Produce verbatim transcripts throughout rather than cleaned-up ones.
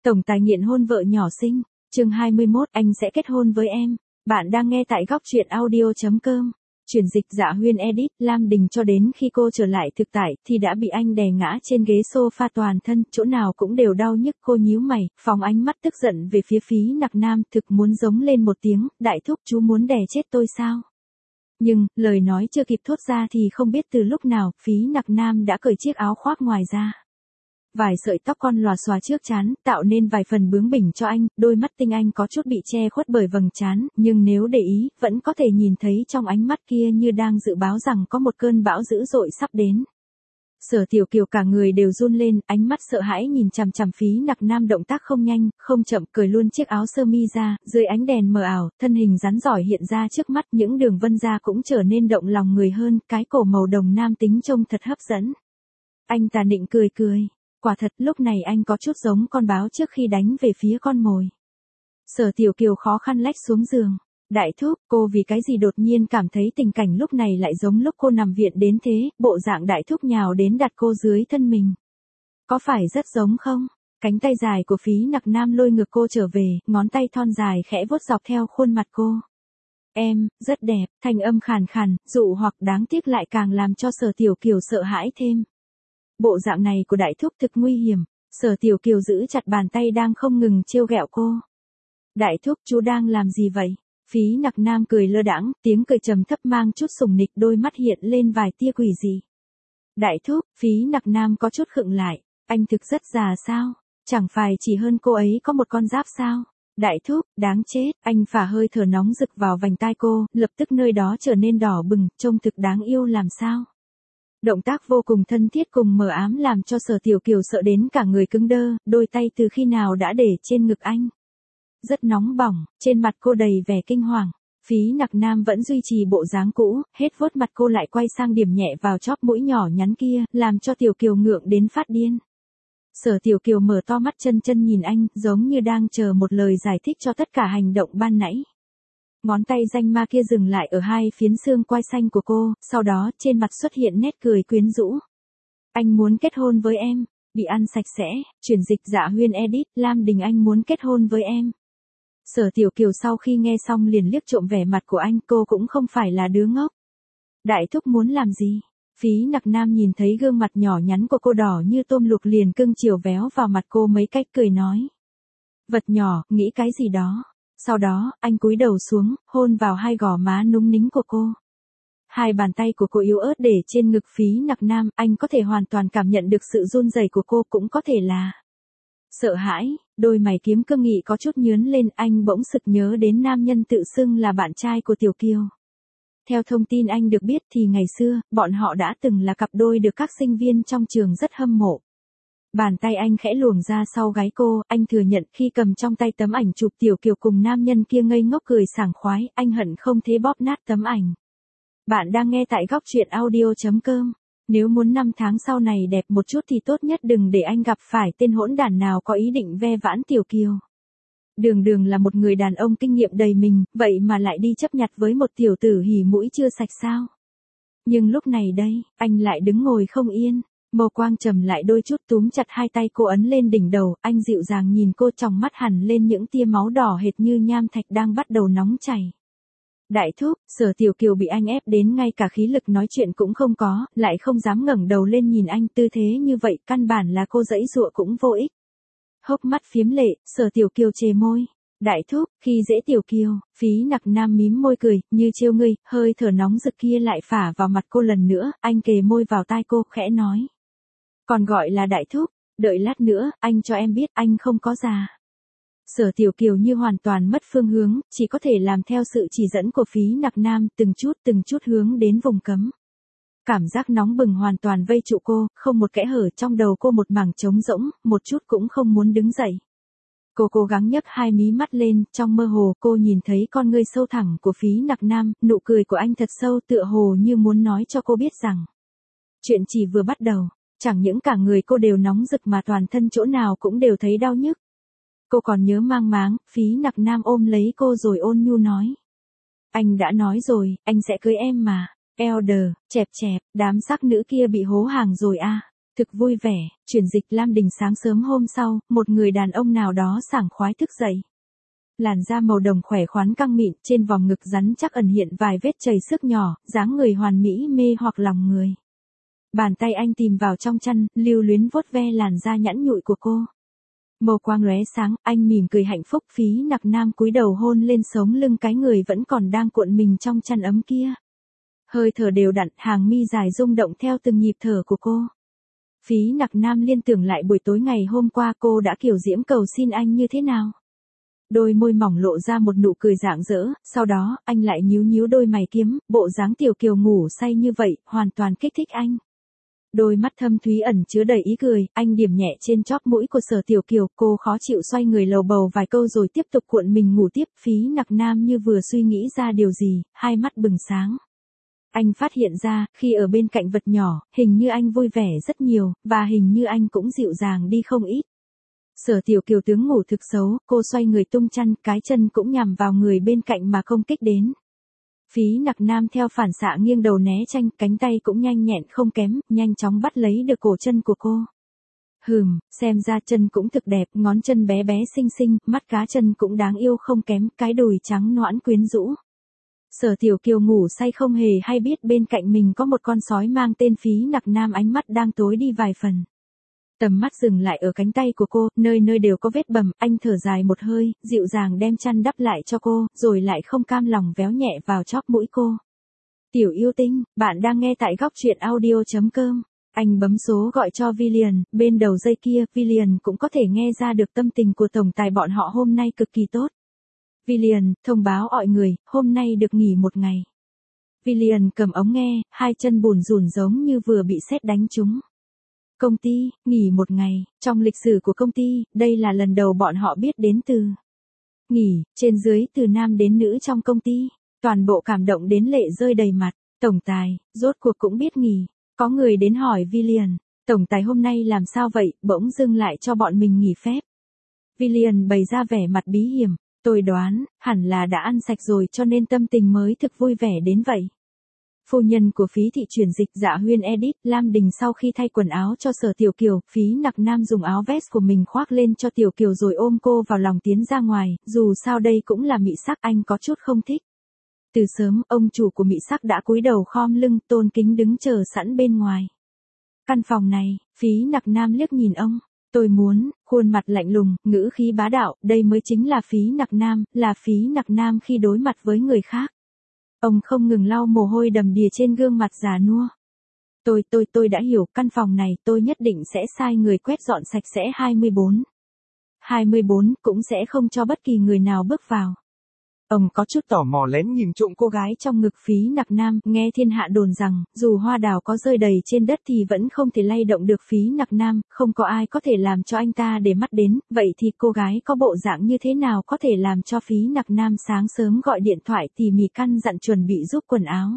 Tổng tài nghiện hôn vợ nhỏ sinh, chương hai mươi mốt, anh sẽ kết hôn với em. Bạn đang nghe tại góc truyện audio chấm com. Chuyển dịch Dạ Huyên edit, Lam Đình cho đến khi cô trở lại thực tại thì đã bị anh đè ngã trên ghế sofa toàn thân, chỗ nào cũng đều đau nhức. Cô nhíu mày, phóng ánh mắt tức giận về phía Phí Nặc Nam, thực muốn giống lên một tiếng, đại thúc chú muốn đè chết tôi sao? Nhưng, lời nói chưa kịp thốt ra thì không biết từ lúc nào, Phí Nặc Nam đã cởi chiếc áo khoác ngoài ra. Vài sợi tóc con lòa xòa trước trán, tạo nên vài phần bướng bỉnh cho anh, đôi mắt tinh anh có chút bị che khuất bởi vầng trán, nhưng nếu để ý, vẫn có thể nhìn thấy trong ánh mắt kia như đang dự báo rằng có một cơn bão dữ dội sắp đến. Sở Tiểu Kiều cả người đều run lên, ánh mắt sợ hãi nhìn chằm chằm Phí Nặc Nam, động tác không nhanh, không chậm, cởi luôn chiếc áo sơ mi ra, dưới ánh đèn mờ ảo, thân hình rắn giỏi hiện ra trước mắt, những đường vân da cũng trở nên động lòng người hơn, cái cổ màu đồng nam tính trông thật hấp dẫn. Anh tà nịnh cười cười. Quả thật, lúc này anh có chút giống con báo trước khi đánh về phía con mồi. Sở Tiểu Kiều khó khăn lách xuống giường. Đại thúc, cô vì cái gì đột nhiên cảm thấy tình cảnh lúc này lại giống lúc cô nằm viện đến thế, bộ dạng đại thúc nhào đến đặt cô dưới thân mình. Có phải rất giống không? Cánh tay dài của Phí Nặc Nam lôi ngược cô trở về, ngón tay thon dài khẽ vuốt dọc theo khuôn mặt cô. Em, rất đẹp, thanh âm khàn khàn, dụ hoặc đáng tiếc lại càng làm cho Sở Tiểu Kiều sợ hãi thêm. Bộ dạng này của đại thúc thực nguy hiểm. Sở Tiểu Kiều giữ chặt bàn tay đang không ngừng trêu ghẹo cô. Đại thúc, chú đang làm gì vậy? Phí Nặc Nam cười lơ đãng, tiếng cười trầm thấp mang chút sùng nịch, đôi mắt hiện lên vài tia quỷ dị. Đại thúc, Phí Nặc Nam có chút khựng lại. Anh thực rất già sao? Chẳng phải chỉ hơn cô ấy có một con giáp sao? Đại thúc, đáng chết. Anh phả hơi thở nóng rực vào vành tai cô, lập tức nơi đó trở nên đỏ bừng, trông thực đáng yêu làm sao? Động tác vô cùng thân thiết cùng mờ ám làm cho Sở Tiểu Kiều sợ đến cả người cứng đơ, đôi tay từ khi nào đã để trên ngực anh. Rất nóng bỏng, trên mặt cô đầy vẻ kinh hoàng. Phí Nặc Nam vẫn duy trì bộ dáng cũ, hết vuốt mặt cô lại quay sang điểm nhẹ vào chóp mũi nhỏ nhắn kia, làm cho Tiểu Kiều ngượng đến phát điên. Sở Tiểu Kiều mở to mắt chân chân nhìn anh, giống như đang chờ một lời giải thích cho tất cả hành động ban nãy. Ngón tay danh ma kia dừng lại ở hai phiến xương quai xanh của cô, sau đó trên mặt xuất hiện nét cười quyến rũ. Anh muốn kết hôn với em, bị ăn sạch sẽ, chuyển dịch Dạ Huyên edit, Lam Đình anh muốn kết hôn với em. Sở Tiểu Kiều sau khi nghe xong liền liếc trộm vẻ mặt của anh, cô cũng không phải là đứa ngốc. Đại thúc muốn làm gì? Phí Nặc Nam nhìn thấy gương mặt nhỏ nhắn của cô đỏ như tôm luộc liền cưng chiều véo vào mặt cô mấy cách cười nói. Vật nhỏ, nghĩ cái gì đó. Sau đó, anh cúi đầu xuống, hôn vào hai gò má núng nính của cô. Hai bàn tay của cô yếu ớt để trên ngực Phí Nặc Nam, anh có thể hoàn toàn cảm nhận được sự run rẩy của cô, cũng có thể là sợ hãi. Đôi mày kiếm cương nghị có chút nhướng lên, anh bỗng sực nhớ đến nam nhân tự xưng là bạn trai của Tiểu Kiều. Theo thông tin anh được biết thì ngày xưa, bọn họ đã từng là cặp đôi được các sinh viên trong trường rất hâm mộ. Bàn tay anh khẽ luồn ra sau gáy cô, anh thừa nhận khi cầm trong tay tấm ảnh chụp Tiểu Kiều cùng nam nhân kia ngây ngốc cười sảng khoái, anh hận không thế bóp nát tấm ảnh. Bạn đang nghe tại góc truyện audio chấm com. Nếu muốn năm tháng sau này đẹp một chút thì tốt nhất đừng để anh gặp phải tên hỗn đản nào có ý định ve vãn Tiểu Kiều. Đường Đường là một người đàn ông kinh nghiệm đầy mình, vậy mà lại đi chấp nhặt với một tiểu tử hỉ mũi chưa sạch sao. Nhưng lúc này đây, anh lại đứng ngồi không yên. Màu quang trầm lại đôi chút túm chặt hai tay cô ấn lên đỉnh đầu, anh dịu dàng nhìn cô, trong mắt hằn lên những tia máu đỏ hệt như nham thạch đang bắt đầu nóng chảy. Đại thúc, Sở Tiểu Kiều bị anh ép đến ngay cả khí lực nói chuyện cũng không có, lại không dám ngẩng đầu lên nhìn anh, tư thế như vậy căn bản là cô giãy giụa cũng vô ích. Hốc mắt phiếm lệ, Sở Tiểu Kiều chề môi. Đại thúc, khi dễ Tiểu Kiều, Phí Nặc Nam mím môi cười, như trêu ngươi, hơi thở nóng rực kia lại phả vào mặt cô lần nữa, anh kề môi vào tai cô, khẽ nói. Còn gọi là đại thúc, đợi lát nữa, anh cho em biết anh không có già. Sở Tiểu Kiều như hoàn toàn mất phương hướng, chỉ có thể làm theo sự chỉ dẫn của Phí Nặc Nam, từng chút từng chút hướng đến vùng cấm. Cảm giác nóng bừng hoàn toàn vây trụ cô, không một kẽ hở, trong đầu cô một mảng trống rỗng, một chút cũng không muốn đứng dậy. Cô cố gắng nhấc hai mí mắt lên, trong mơ hồ cô nhìn thấy con ngươi sâu thẳm của Phí Nặc Nam, nụ cười của anh thật sâu tựa hồ như muốn nói cho cô biết rằng chuyện chỉ vừa bắt đầu. Chẳng những cả người cô đều nóng rực mà toàn thân chỗ nào cũng đều thấy đau nhức. Cô còn nhớ mang máng, Phí Nặc Nam ôm lấy cô rồi ôn nhu nói. Anh đã nói rồi, anh sẽ cưới em mà. Elder, chẹp chẹp, đám sắc nữ kia bị hố hàng rồi à. Thực vui vẻ, chuyển dịch Lam Đình sáng sớm hôm sau, một người đàn ông nào đó sảng khoái thức dậy. Làn da màu đồng khỏe khoắn căng mịn, trên vòng ngực rắn chắc ẩn hiện vài vết chầy xước nhỏ, dáng người hoàn mỹ mê hoặc lòng người. Bàn tay anh tìm vào trong chăn, lưu luyến vuốt ve làn da nhẵn nhụi của cô. Màu quang lóe sáng, anh mỉm cười hạnh phúc. Phí Nặc Nam cúi đầu hôn lên sống lưng cái người vẫn còn đang cuộn mình trong chăn ấm kia. Hơi thở đều đặn, hàng mi dài rung động theo từng nhịp thở của cô. Phí Nặc Nam liên tưởng lại buổi tối ngày hôm qua cô đã kiểu diễm cầu xin anh như thế nào. Đôi môi mỏng lộ ra một nụ cười rạng rỡ, sau đó, anh lại nhíu nhíu đôi mày kiếm, bộ dáng tiểu kiều ngủ say như vậy, hoàn toàn kích thích anh. Đôi mắt thâm thúy ẩn chứa đầy ý cười, anh điểm nhẹ trên chóp mũi của Sở Tiểu Kiều, cô khó chịu xoay người lầu bầu vài câu rồi tiếp tục cuộn mình ngủ tiếp. Phí Nặc Nam như vừa suy nghĩ ra điều gì, hai mắt bừng sáng. Anh phát hiện ra, khi ở bên cạnh vật nhỏ, hình như anh vui vẻ rất nhiều, và hình như anh cũng dịu dàng đi không ít. Sở Tiểu Kiều tướng ngủ thực xấu, cô xoay người tung chăn, cái chân cũng nhằm vào người bên cạnh mà công kích đến. Phí Nặc Nam theo phản xạ nghiêng đầu né tránh, cánh tay cũng nhanh nhẹn không kém, nhanh chóng bắt lấy được cổ chân của cô. Hừm, xem ra chân cũng thực đẹp, ngón chân bé bé xinh xinh, mắt cá chân cũng đáng yêu không kém, cái đùi trắng nõn quyến rũ. Sở Tiểu Kiều ngủ say không hề hay biết bên cạnh mình có một con sói mang tên Phí Nặc Nam, ánh mắt đang tối đi vài phần. Tầm mắt dừng lại ở cánh tay của cô, nơi nơi đều có vết bầm, anh thở dài một hơi, dịu dàng đem chăn đắp lại cho cô, rồi lại không cam lòng véo nhẹ vào chóp mũi cô. Tiểu yêu tinh, bạn đang nghe tại góc truyện audio chấm com. Anh bấm số gọi cho Villian, bên đầu dây kia, Villian cũng có thể nghe ra được tâm tình của tổng tài bọn họ hôm nay cực kỳ tốt. Villian, thông báo mọi người, hôm nay được nghỉ một ngày. Villian cầm ống nghe, hai chân bùn rùn giống như vừa bị sét đánh trúng. Công ty, nghỉ một ngày, trong lịch sử của công ty, đây là lần đầu bọn họ biết đến từ nghỉ, trên dưới từ nam đến nữ trong công ty, toàn bộ cảm động đến lệ rơi đầy mặt. Tổng tài, rốt cuộc cũng biết nghỉ, có người đến hỏi Villian, tổng tài hôm nay làm sao vậy, bỗng dưng lại cho bọn mình nghỉ phép. Villian bày ra vẻ mặt bí hiểm, tôi đoán, hẳn là đã ăn sạch rồi cho nên tâm tình mới thực vui vẻ đến vậy. Phu nhân của Phí thị chuyển dịch Dạ Huyên Edit, Lam Đình sau khi thay quần áo cho Sở Tiểu Kiều, Phí Nặc Nam dùng áo vest của mình khoác lên cho Tiểu Kiều rồi ôm cô vào lòng tiến ra ngoài, dù sao đây cũng là mị sắc, anh có chút không thích. Từ sớm, ông chủ của mị sắc đã cúi đầu khom lưng, tôn kính đứng chờ sẵn bên ngoài. Căn phòng này, Phí Nặc Nam liếc nhìn ông, tôi muốn, khuôn mặt lạnh lùng, ngữ khí bá đạo, đây mới chính là Phí Nặc Nam, là Phí Nặc Nam khi đối mặt với người khác. Ông không ngừng lau mồ hôi đầm đìa trên gương mặt già nua. Tôi tôi tôi đã hiểu, căn phòng này tôi nhất định sẽ sai người quét dọn sạch sẽ. hai mươi bốn. hai mươi bốn cũng sẽ không cho bất kỳ người nào bước vào. Ông có chút tò mò lén nhìn trộm cô gái trong ngực Phí Nặc Nam, nghe thiên hạ đồn rằng, dù hoa đào có rơi đầy trên đất thì vẫn không thể lay động được Phí Nặc Nam, không có ai có thể làm cho anh ta để mắt đến, vậy thì cô gái có bộ dạng như thế nào có thể làm cho Phí Nặc Nam sáng sớm gọi điện thoại tỉ mỉ căn dặn chuẩn bị giúp quần áo.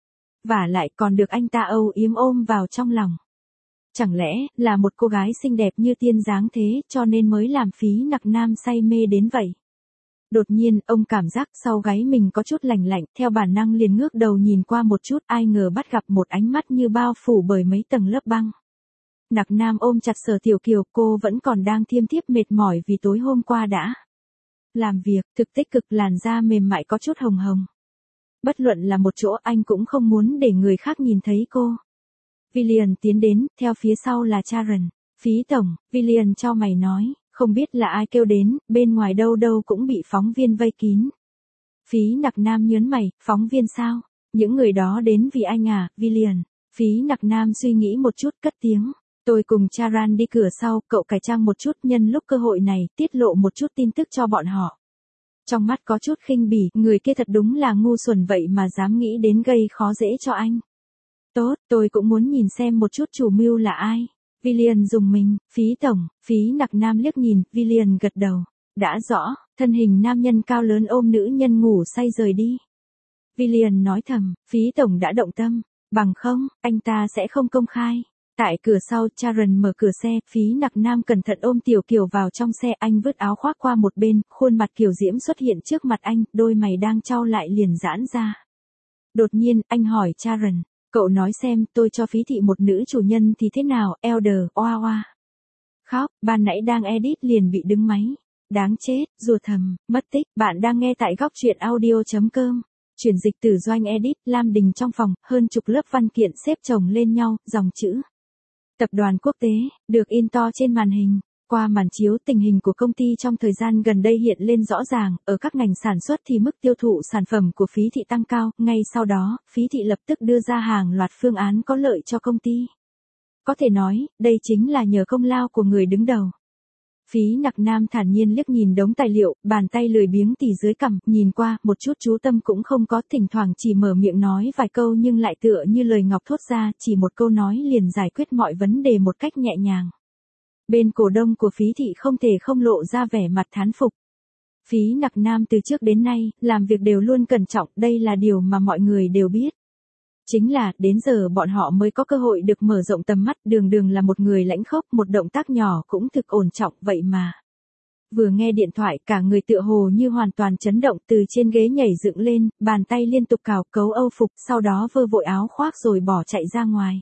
Và lại còn được anh ta âu yếm ôm vào trong lòng. Chẳng lẽ, là một cô gái xinh đẹp như tiên dáng thế cho nên mới làm Phí Nặc Nam say mê đến vậy. Đột nhiên, ông cảm giác sau gáy mình có chút lạnh lạnh, theo bản năng liền ngước đầu nhìn qua một chút, ai ngờ bắt gặp một ánh mắt như bao phủ bởi mấy tầng lớp băng. Nặc Nam ôm chặt Sở Tiểu Kiều, cô vẫn còn đang thiêm thiếp mệt mỏi vì tối hôm qua đã làm việc, thực tích cực, làn da mềm mại có chút hồng hồng. Bất luận là một chỗ, anh cũng không muốn để người khác nhìn thấy cô. Villian tiến đến, theo phía sau là Sharon. Phí tổng, Villian chau mày nói. Không biết là ai kêu đến, bên ngoài đâu đâu cũng bị phóng viên vây kín. Phí Nặc Nam nhớn mày, phóng viên sao? Những người đó đến vì anh à, Villian. Phí Nặc Nam suy nghĩ một chút cất tiếng. Tôi cùng Charan đi cửa sau, cậu cải trang một chút nhân lúc cơ hội này, tiết lộ một chút tin tức cho bọn họ. Trong mắt có chút khinh bỉ, người kia thật đúng là ngu xuẩn vậy mà dám nghĩ đến gây khó dễ cho anh. Tốt, tôi cũng muốn nhìn xem một chút chủ mưu là ai. Villian dùng mình, Phí tổng, Phí Nặc Nam liếc nhìn, Villian gật đầu. Đã rõ, thân hình nam nhân cao lớn ôm nữ nhân ngủ say rời đi. Villian nói thầm, Phí tổng đã động tâm, bằng không, anh ta sẽ không công khai. Tại cửa sau, Sharon mở cửa xe, Phí Nặc Nam cẩn thận ôm Tiểu Kiều vào trong xe, anh vứt áo khoác qua một bên, khuôn mặt kiều diễm xuất hiện trước mặt anh, đôi mày đang chau lại liền giãn ra. Đột nhiên, anh hỏi Sharon, Cậu nói xem, tôi cho Phí Thị một nữ chủ nhân thì thế nào, Elder, oa oa. Khóc, ban nãy đang edit liền bị đứng máy. Đáng chết, rùa thầm, mất tích, bạn đang nghe tại góc truyện audio.com. Chuyển dịch từ Doanh edit, Lam Đình trong phòng, hơn chục lớp văn kiện xếp chồng lên nhau, dòng chữ. Tập đoàn quốc tế, được in to trên màn hình. Qua màn chiếu, tình hình của công ty trong thời gian gần đây hiện lên rõ ràng, ở các ngành sản xuất thì mức tiêu thụ sản phẩm của Phí Thị tăng cao, ngay sau đó, Phí Thị lập tức đưa ra hàng loạt phương án có lợi cho công ty. Có thể nói, đây chính là nhờ công lao của người đứng đầu. Phí Nặc Nam thản nhiên liếc nhìn đống tài liệu, bàn tay lười biếng tì dưới cằm, nhìn qua, một chút chú tâm cũng không có, thỉnh thoảng chỉ mở miệng nói vài câu nhưng lại tựa như lời ngọc thốt ra, chỉ một câu nói liền giải quyết mọi vấn đề một cách nhẹ nhàng. Bên cổ đông của Phí Thị không thể không lộ ra vẻ mặt thán phục. Phí Nặc Nam từ trước đến nay, làm việc đều luôn cẩn trọng, đây là điều mà mọi người đều biết. Chính là, đến giờ bọn họ mới có cơ hội được mở rộng tầm mắt, đường đường là một người lãnh khốc, một động tác nhỏ cũng thực ổn trọng, vậy mà. Vừa nghe điện thoại, cả người tựa hồ như hoàn toàn chấn động, từ trên ghế nhảy dựng lên, bàn tay liên tục cào cấu âu phục, sau đó vơ vội áo khoác rồi bỏ chạy ra ngoài.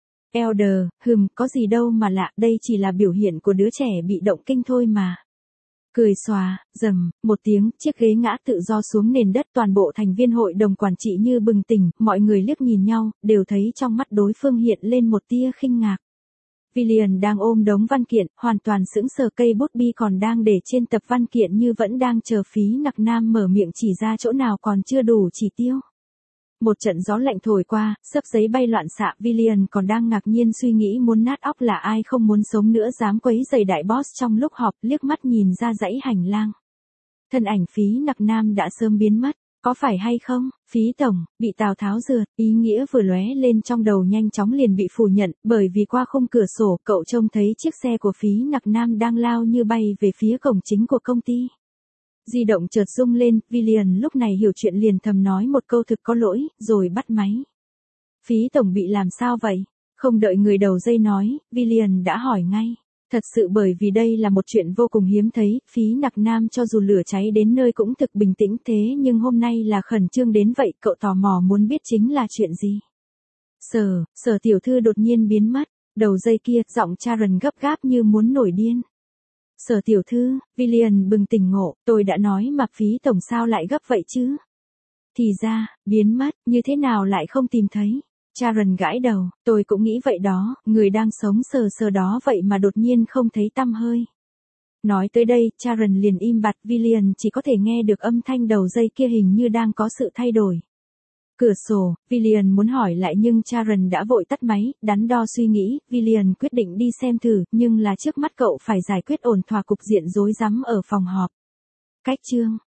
Elder, hừm, có gì đâu mà lạ, đây chỉ là biểu hiện của đứa trẻ bị động kinh thôi mà. Cười xòa, rầm, một tiếng, chiếc ghế ngã tự do xuống nền đất, toàn bộ thành viên hội đồng quản trị như bừng tỉnh, mọi người liếc nhìn nhau, đều thấy trong mắt đối phương hiện lên một tia khinh ngạc. Villian đang ôm đống văn kiện, hoàn toàn sững sờ, cây bút bi còn đang để trên tập văn kiện như vẫn đang chờ Phí Nặc Nam mở miệng chỉ ra chỗ nào còn chưa đủ chỉ tiêu. Một trận gió lạnh thổi qua, xấp giấy bay loạn xạ, Villian còn đang ngạc nhiên suy nghĩ muốn nát óc là ai không muốn sống nữa dám quấy rầy đại boss trong lúc họp, liếc mắt nhìn ra dãy hành lang. Thân ảnh Phí Nặc Nam đã sớm biến mất, có phải hay không, Phí Tổng, bị Tào Tháo rượt, ý nghĩa vừa lóe lên trong đầu nhanh chóng liền bị phủ nhận, bởi vì qua khung cửa sổ, cậu trông thấy chiếc xe của Phí Nặc Nam đang lao như bay về phía cổng chính của công ty. Di động chợt rung lên, Villian lúc này hiểu chuyện liền thầm nói một câu thực có lỗi, rồi bắt máy. Phí Tổng bị làm sao vậy? Không đợi người đầu dây nói, Villian đã hỏi ngay. Thật sự bởi vì đây là một chuyện vô cùng hiếm thấy, Phí Nặc Nam cho dù lửa cháy đến nơi cũng thực bình tĩnh thế nhưng hôm nay là khẩn trương đến vậy, cậu tò mò muốn biết chính là chuyện gì. Sở, sở tiểu thư đột nhiên biến mất, đầu dây kia, giọng Sharon gấp gáp như muốn nổi điên. Sở tiểu thư, Villian bừng tỉnh ngộ, tôi đã nói mà Phí Tổng sao lại gấp vậy chứ? Thì ra, biến mất, như thế nào lại không tìm thấy? Sharon gãi đầu, tôi cũng nghĩ vậy đó, người đang sống sờ sờ đó vậy mà đột nhiên không thấy tăm hơi. Nói tới đây, Sharon liền im bặt, Villian chỉ có thể nghe được âm thanh đầu dây kia hình như đang có sự thay đổi. Cửa sổ, Villian muốn hỏi lại nhưng Sharon đã vội tắt máy, đắn đo suy nghĩ, Villian quyết định đi xem thử, nhưng là trước mắt cậu phải giải quyết ổn thỏa cục diện rối rắm ở phòng họp. Cách chương